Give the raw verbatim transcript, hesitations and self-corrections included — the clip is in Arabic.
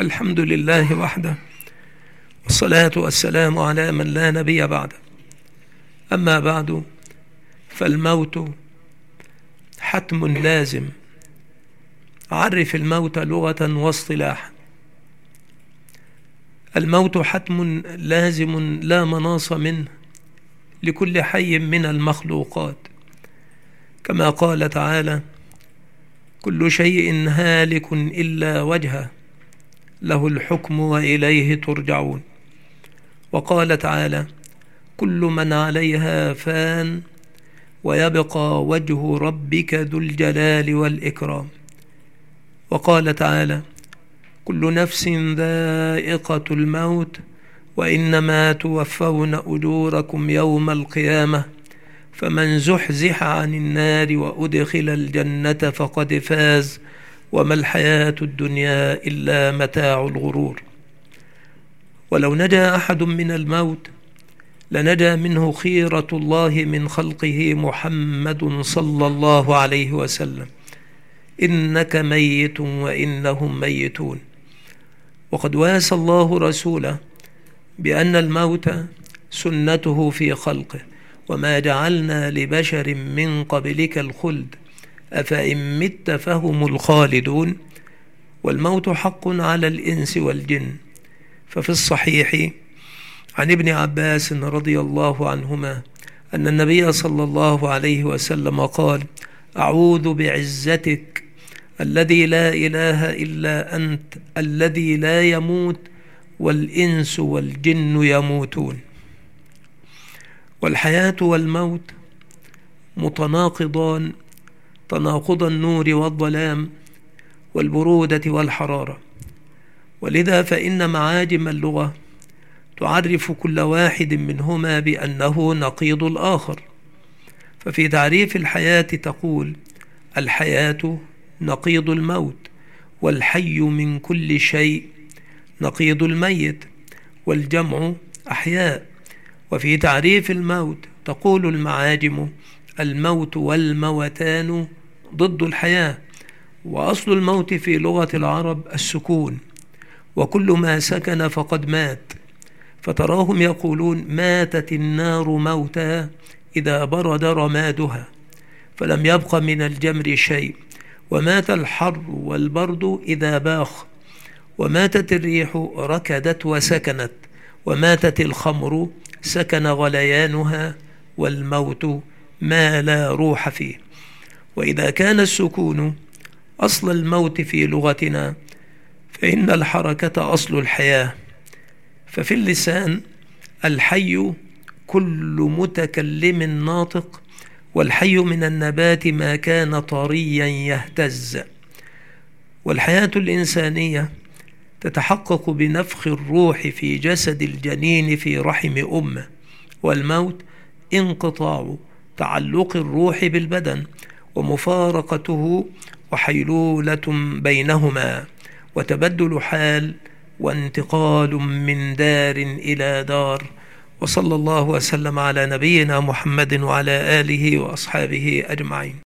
الحمد لله وحده، والصلاة والسلام على من لا نبي بعده. أما بعد، فالموت حتم لازم. عرف الموت لغة واصطلاحا. الموت حتم لازم لا مناص منه لكل حي من المخلوقات، كما قال تعالى: كل شيء هالك إلا وجهه له الحكم وإليه ترجعون. وقال تعالى: كل من عليها فان ويبقى وجه ربك ذو الجلال والإكرام. وقال تعالى: كل نفس ذائقة الموت وإنما توفون أجوركم يوم القيامة فمن زحزح عن النار وأدخل الجنة فقد فاز وما الحياة الدنيا إلا متاع الغرور. ولو نجا أحد من الموت لنجا منه خيرة الله من خلقه محمد صلى الله عليه وسلم: إنك ميت وإنهم ميتون. وقد واسى الله رسوله بأن الموت سنته في خلقه: وما جعلنا لبشر من قبلك الخلد أفإن مت فهم الخالدون. والموت حق على الإنس والجن. ففي الصحيح عن ابن عباس رضي الله عنهما أن النبي صلى الله عليه وسلم قال: أعوذ بعزتك الذي لا إله إلا أنت الذي لا يموت والإنس والجن يموتون. والحياة والموت متناقضان تناقض النور والظلام والبرودة والحرارة، ولذا فإن معاجم اللغة تعرف كل واحد منهما بأنه نقيض الآخر. ففي تعريف الحياة تقول: الحياة نقيض الموت، والحي من كل شيء نقيض الميت، والجمع أحياء. وفي تعريف الموت تقول المعاجم: الموت والموتان ضد الحياة، وأصل الموت في لغة العرب السكون، وكل ما سكن فقد مات. فتراهم يقولون: ماتت النار موتها إذا برد رمادها فلم يبق من الجمر شيء، ومات الحر والبرد إذا باخ، وماتت الريح ركدت وسكنت، وماتت الخمر سكن غليانها، والموت ما لا روح فيه. وإذا كان السكون أصل الموت في لغتنا فإن الحركة أصل الحياة. ففي اللسان الحي كل متكلم ناطق، والحي من النبات ما كان طريا يهتز. والحياة الإنسانية تتحقق بنفخ الروح في جسد الجنين في رحم أمه، والموت انقطاع تعلق الروح بالبدن ومفارقته وحيلولة بينهما وتبدل حال وانتقال من دار إلى دار. وصلى الله وسلم على نبينا محمد وعلى آله وأصحابه أجمعين.